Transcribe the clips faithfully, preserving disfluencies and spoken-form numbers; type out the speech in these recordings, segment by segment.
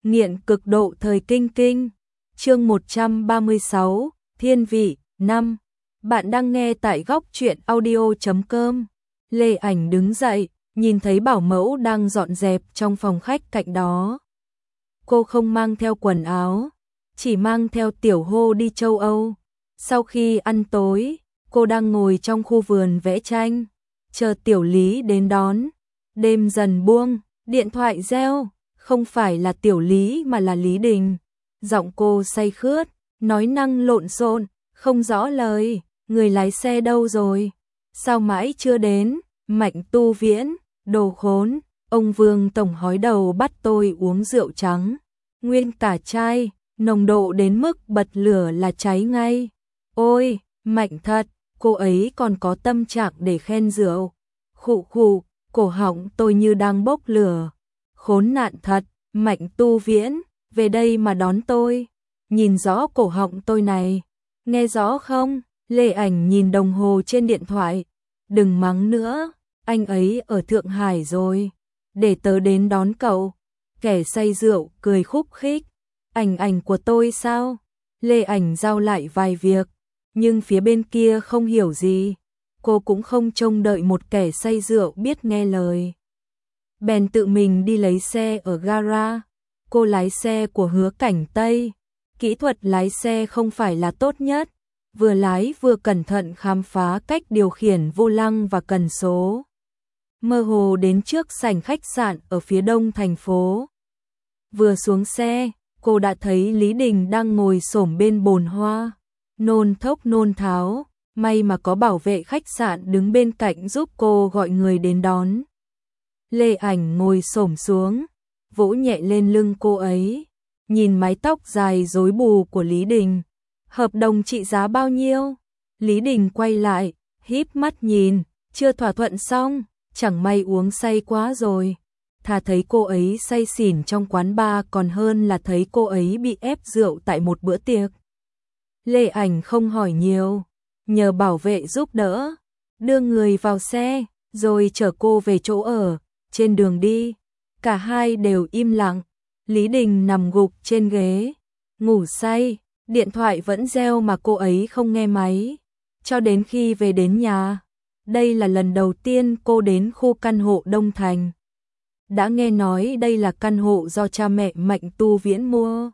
nghiện cực độ thời kinh kinh. Chương một trăm ba mươi sáu, Thiên vị năm. Bạn đang nghe tại góc truyện audio chấm com. Lê Ảnh đứng dậy, nhìn thấy bảo mẫu đang dọn dẹp trong phòng khách cạnh đó. Cô không mang theo quần áo, chỉ mang theo tiểu hô đi châu Âu. Sau khi ăn tối, cô đang ngồi trong khu vườn vẽ tranh, chờ Tiểu Lý đến đón. Đêm dần buông, điện thoại reo, không phải là Tiểu Lý mà là Lý Đình. Giọng cô say khướt, nói năng lộn xộn, không rõ lời. Người lái xe đâu rồi? Sao mãi chưa đến? Mạnh Tu Viễn, đồ khốn, ông Vương tổng hói đầu bắt tôi uống rượu trắng, nguyên cả chai, nồng độ đến mức bật lửa là cháy ngay. Ôi, mạnh thật, cô ấy còn có tâm trạng để khen rượu. Khụ khụ, cổ họng tôi như đang bốc lửa. Khốn nạn thật, Mạnh Tu Viễn, về đây mà đón tôi. Nhìn rõ cổ họng tôi này, nghe rõ không? Lê Ảnh nhìn đồng hồ trên điện thoại. Đừng mắng nữa, anh ấy ở Thượng Hải rồi. Để tớ đến đón cậu. Kẻ say rượu cười khúc khích. Ảnh ảnh của tôi sao? Lê Ảnh giao lại vài việc, nhưng phía bên kia không hiểu gì. Cô cũng không trông đợi một kẻ say rượu biết nghe lời. Bèn tự mình đi lấy xe ở gara. Cô lái xe của Hứa Cảnh Tây. Kỹ thuật lái xe không phải là tốt nhất. Vừa lái vừa cẩn thận khám phá cách điều khiển vô lăng và cần số. Mơ hồ đến trước sảnh khách sạn ở phía đông thành phố. Vừa xuống xe, cô đã thấy Lý Đình đang ngồi xổm bên bồn hoa, nôn thốc nôn tháo. May mà có bảo vệ khách sạn đứng bên cạnh giúp cô gọi người đến đón. Lê Ảnh ngồi xổm xuống, vỗ nhẹ lên lưng cô ấy, nhìn mái tóc dài rối bù của Lý Đình. Hợp đồng trị giá bao nhiêu? Lý Đình quay lại, híp mắt nhìn, chưa thỏa thuận xong, chẳng may uống say quá rồi. Thà thấy cô ấy say xỉn trong quán bar còn hơn là thấy cô ấy bị ép rượu tại một bữa tiệc. Lê Ảnh không hỏi nhiều, nhờ bảo vệ giúp đỡ, đưa người vào xe, rồi chở cô về chỗ ở. Trên đường đi, cả hai đều im lặng. Lý Đình nằm gục trên ghế, ngủ say, điện thoại vẫn reo mà cô ấy không nghe máy. Cho đến khi về đến nhà, đây là lần đầu tiên cô đến khu căn hộ Đông Thành. Đã nghe nói đây là căn hộ do cha mẹ Mạnh Tu Viễn mua,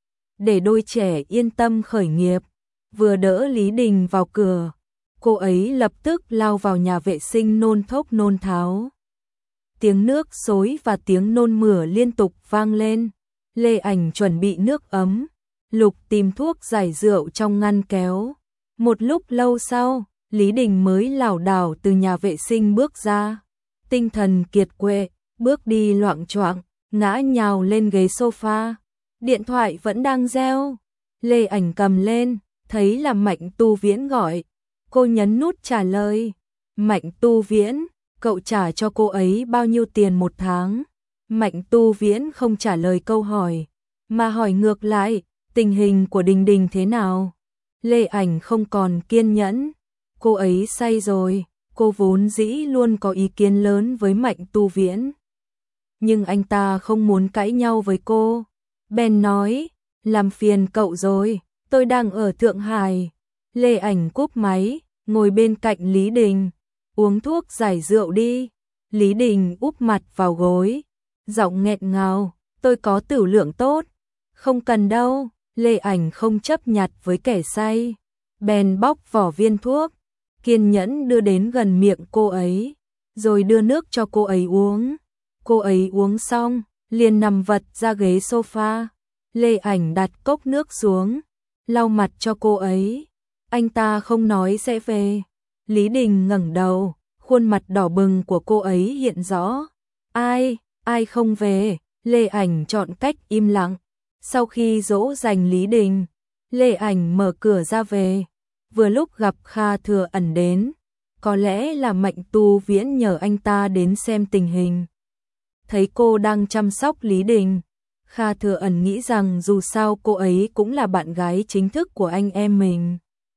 để đôi trẻ yên tâm khởi nghiệp. Vừa đỡ Lý Đình vào cửa, cô ấy lập tức lao vào nhà vệ sinh nôn thốc nôn tháo. Tiếng nước xối và tiếng nôn mửa liên tục vang lên. Lê Ảnh chuẩn bị nước ấm, lục tìm thuốc giải rượu trong ngăn kéo. Một lúc lâu sau, Lý Đình mới lảo đảo từ nhà vệ sinh bước ra. Tinh thần kiệt quệ, bước đi loạng choạng, ngã nhào lên ghế sofa. Điện thoại vẫn đang reo. Lê Ảnh cầm lên, thấy là Mạnh Tu Viễn gọi. Cô nhấn nút trả lời. Mạnh Tu Viễn, cậu trả cho cô ấy bao nhiêu tiền một tháng? Mạnh Tu Viễn không trả lời câu hỏi, mà hỏi ngược lại, tình hình của Đình Đình thế nào? Lê Ảnh không còn kiên nhẫn. Cô ấy say rồi, cô vốn dĩ luôn có ý kiến lớn với Mạnh Tu Viễn. Nhưng anh ta không muốn cãi nhau với cô. Bèn nói, làm phiền cậu rồi, tôi đang ở Thượng Hải. Lê Ảnh cúp máy, ngồi bên cạnh Lý Đình. Uống thuốc giải rượu đi. Lý Đình úp mặt vào gối, giọng nghẹn ngào, tôi có tửu lượng tốt. Không cần đâu. Lê Ảnh không chấp nhặt với kẻ say, bèn bóc vỏ viên thuốc, kiên nhẫn đưa đến gần miệng cô ấy, rồi đưa nước cho cô ấy uống. Cô ấy uống xong, liền nằm vật ra ghế sofa. Lê Ảnh đặt cốc nước xuống, lau mặt cho cô ấy. Anh ta không nói sẽ về. Lý Đình ngẩng đầu, khuôn mặt đỏ bừng của cô ấy hiện rõ. Ai, ai không về? Lê Ảnh chọn cách im lặng. Sau khi dỗ dành Lý Đình, Lê Ảnh mở cửa ra về. Vừa lúc gặp Kha Thừa Ẩn đến, có lẽ là Mạnh Tu Viễn nhờ anh ta đến xem tình hình. Thấy cô đang chăm sóc Lý Đình, Kha Thừa Ẩn nghĩ rằng dù sao cô ấy cũng là bạn gái chính thức của anh em mình.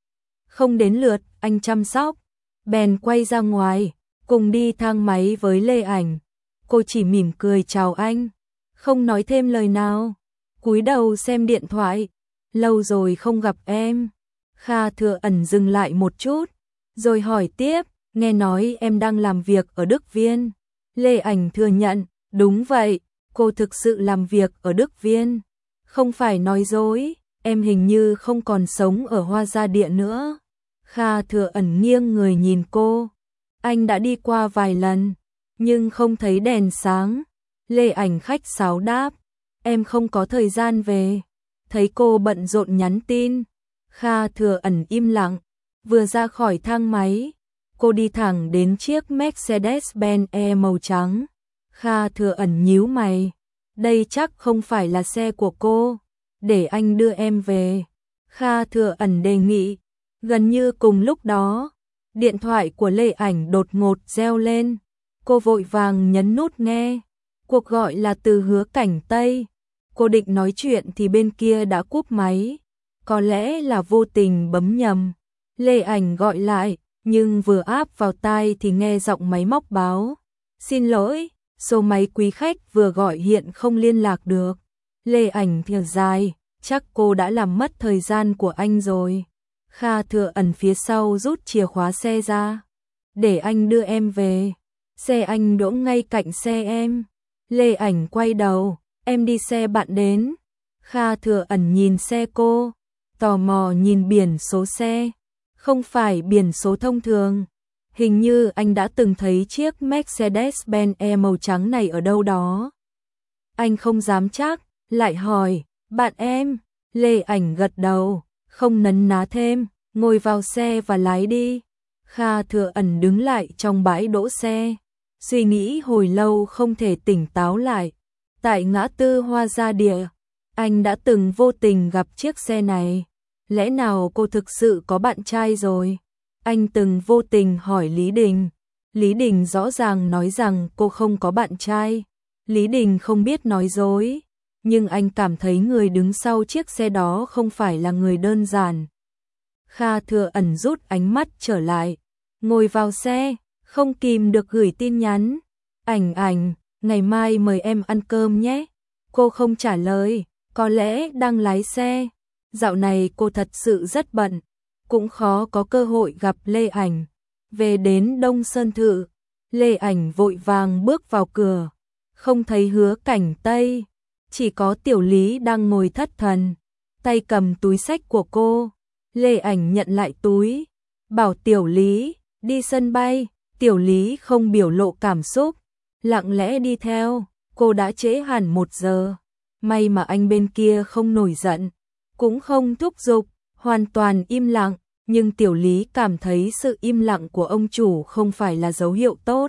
Không đến lượt anh chăm sóc, bèn quay ra ngoài, cùng đi thang máy với Lê Ảnh. Cô chỉ mỉm cười chào anh, không nói thêm lời nào. cúi đầu xem điện thoại. Lâu rồi không gặp em. Kha Thừa Ẩn dừng lại một chút, rồi hỏi tiếp, nghe nói em đang làm việc ở Đức Viên. Lê Ảnh thừa nhận, đúng vậy, cô thực sự làm việc ở Đức Viên. Không phải nói dối, em hình như không còn sống ở Hoa Gia Địa nữa. Kha Thừa Ẩn nghiêng người nhìn cô. Anh đã đi qua vài lần, nhưng không thấy đèn sáng. Lê Ảnh khách sáo đáp, em không có thời gian về. Thấy cô bận rộn nhắn tin, Kha Thừa Ẩn im lặng. Vừa ra khỏi thang máy, cô đi thẳng đến chiếc Mercedes-Benz E màu trắng. Kha Thừa Ẩn nhíu mày, đây chắc không phải là xe của cô, để anh đưa em về. Kha Thừa Ẩn đề nghị. Gần như cùng lúc đó, điện thoại của Lê Ảnh đột ngột reo lên. Cô vội vàng nhấn nút nghe. Cuộc gọi là từ Hứa Cảnh Tây. Cô định nói chuyện thì bên kia đã cúp máy. Có lẽ là vô tình bấm nhầm. Lê Ảnh gọi lại, nhưng vừa áp vào tai thì nghe giọng máy móc báo. Xin lỗi, số máy quý khách vừa gọi hiện không liên lạc được. Lê Ảnh thở dài, chắc cô đã làm mất thời gian của anh rồi. Kha Thừa Ẩn phía sau rút chìa khóa xe ra. Để anh đưa em về. Xe anh đỗ ngay cạnh xe em. Lê Ảnh quay đầu, em đi xe bạn đến. Kha Thừa Ẩn nhìn xe cô, tò mò nhìn biển số xe. Không phải biển số thông thường. Hình như anh đã từng thấy chiếc Mercedes-Benz E màu trắng này ở đâu đó. Anh không dám chắc, lại hỏi, bạn em. Lê Ảnh gật đầu, không nấn ná thêm, ngồi vào xe và lái đi. Kha Thừa Ẩn đứng lại trong bãi đỗ xe, suy nghĩ hồi lâu không thể tỉnh táo lại. Tại ngã tư Hoa Gia Địa, anh đã từng vô tình gặp chiếc xe này. Lẽ nào cô thực sự có bạn trai rồi? Anh từng vô tình hỏi Lý Đình. Lý Đình rõ ràng nói rằng cô không có bạn trai. Lý Đình không biết nói dối, nhưng anh cảm thấy người đứng sau chiếc xe đó không phải là người đơn giản. Kha Thừa Ẩn rút ánh mắt trở lại, ngồi vào xe, không kìm được gửi tin nhắn. Ảnh ảnh, ngày mai mời em ăn cơm nhé. Cô không trả lời, có lẽ đang lái xe. Dạo này cô thật sự rất bận, cũng khó có cơ hội gặp Lê Ảnh. Về đến Đông Sơn Thự, Lê Ảnh vội vàng bước vào cửa, không thấy Hứa Cảnh Tây, chỉ có Tiểu Lý đang ngồi thất thần, tay cầm túi xách của cô. Lê Ảnh nhận lại túi, bảo Tiểu Lý đi sân bay. Tiểu Lý không biểu lộ cảm xúc, lặng lẽ đi theo. Cô đã trễ hẳn một giờ, may mà anh bên kia không nổi giận, cũng không thúc giục, hoàn toàn im lặng. Nhưng Tiểu Lý cảm thấy sự im lặng của ông chủ không phải là dấu hiệu tốt.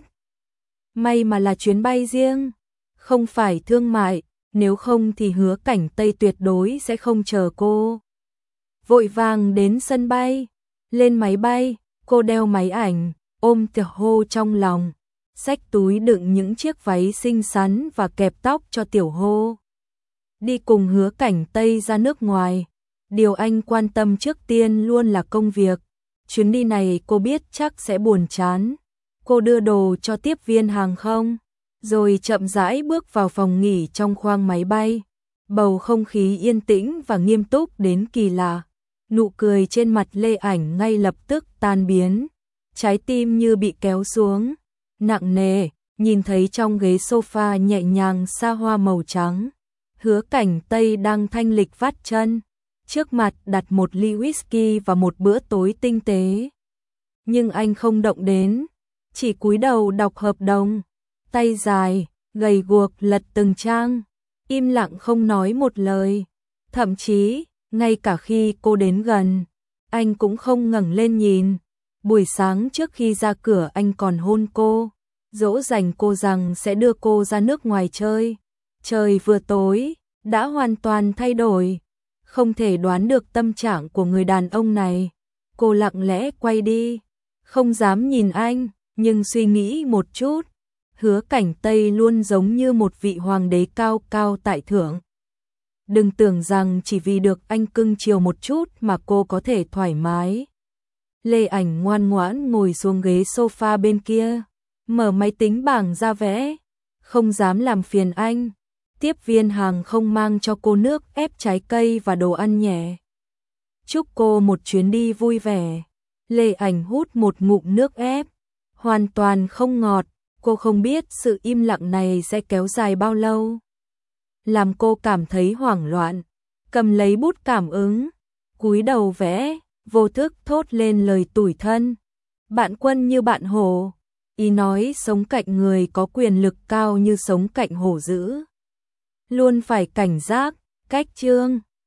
May mà là chuyến bay riêng, không phải thương mại, nếu không thì Hứa Cảnh Tây tuyệt đối sẽ không chờ cô. Vội vàng đến sân bay, lên máy bay, cô đeo máy ảnh, ôm Tiểu Hô trong lòng, xách túi đựng những chiếc váy xinh xắn và kẹp tóc cho Tiểu Hô. Đi cùng Hứa Cảnh Tây ra nước ngoài, điều anh quan tâm trước tiên luôn là công việc. Chuyến đi này cô biết chắc sẽ buồn chán. Cô đưa đồ cho tiếp viên hàng không, rồi chậm rãi bước vào phòng nghỉ trong khoang máy bay. Bầu không khí yên tĩnh và nghiêm túc đến kỳ lạ. Nụ cười trên mặt Lê Ảnh ngay lập tức tan biến. Trái tim như bị kéo xuống, nặng nề, nhìn thấy trong ghế sofa nhẹ nhàng xa hoa màu trắng. Hứa Cảnh Tây đang thanh lịch vắt chân. Trước mặt đặt một ly whisky và một bữa tối tinh tế. Nhưng anh không động đến, chỉ cúi đầu đọc hợp đồng. Tay dài, gầy guộc lật từng trang, im lặng không nói một lời. Thậm chí, ngay cả khi cô đến gần, anh cũng không ngẩng lên nhìn. Buổi sáng trước khi ra cửa anh còn hôn cô, dỗ dành cô rằng sẽ đưa cô ra nước ngoài chơi. Trời vừa tối, đã hoàn toàn thay đổi. Không thể đoán được tâm trạng của người đàn ông này. Cô lặng lẽ quay đi, không dám nhìn anh, nhưng suy nghĩ một chút. Hứa Cảnh Tây luôn giống như một vị hoàng đế cao cao tại thượng. Đừng tưởng rằng chỉ vì được anh cưng chiều một chút mà cô có thể thoải mái. Lê Ảnh ngoan ngoãn ngồi xuống ghế sofa bên kia, mở máy tính bảng ra vẽ, không dám làm phiền anh. tiếp viên hàng không mang cho cô nước ép trái cây và đồ ăn nhé. Chúc cô một chuyến đi vui vẻ. Lê Ảnh hút một ngụm nước ép, hoàn toàn không ngọt, cô không biết sự im lặng này sẽ kéo dài bao lâu. Làm cô cảm thấy hoảng loạn, cầm lấy bút cảm ứng, cúi đầu vẽ, vô thức thốt lên lời tủi thân. Bạn Quân như bạn hổ, ý nói sống cạnh người có quyền lực cao như sống cạnh hổ dữ. Luôn phải cảnh giác, cách chương.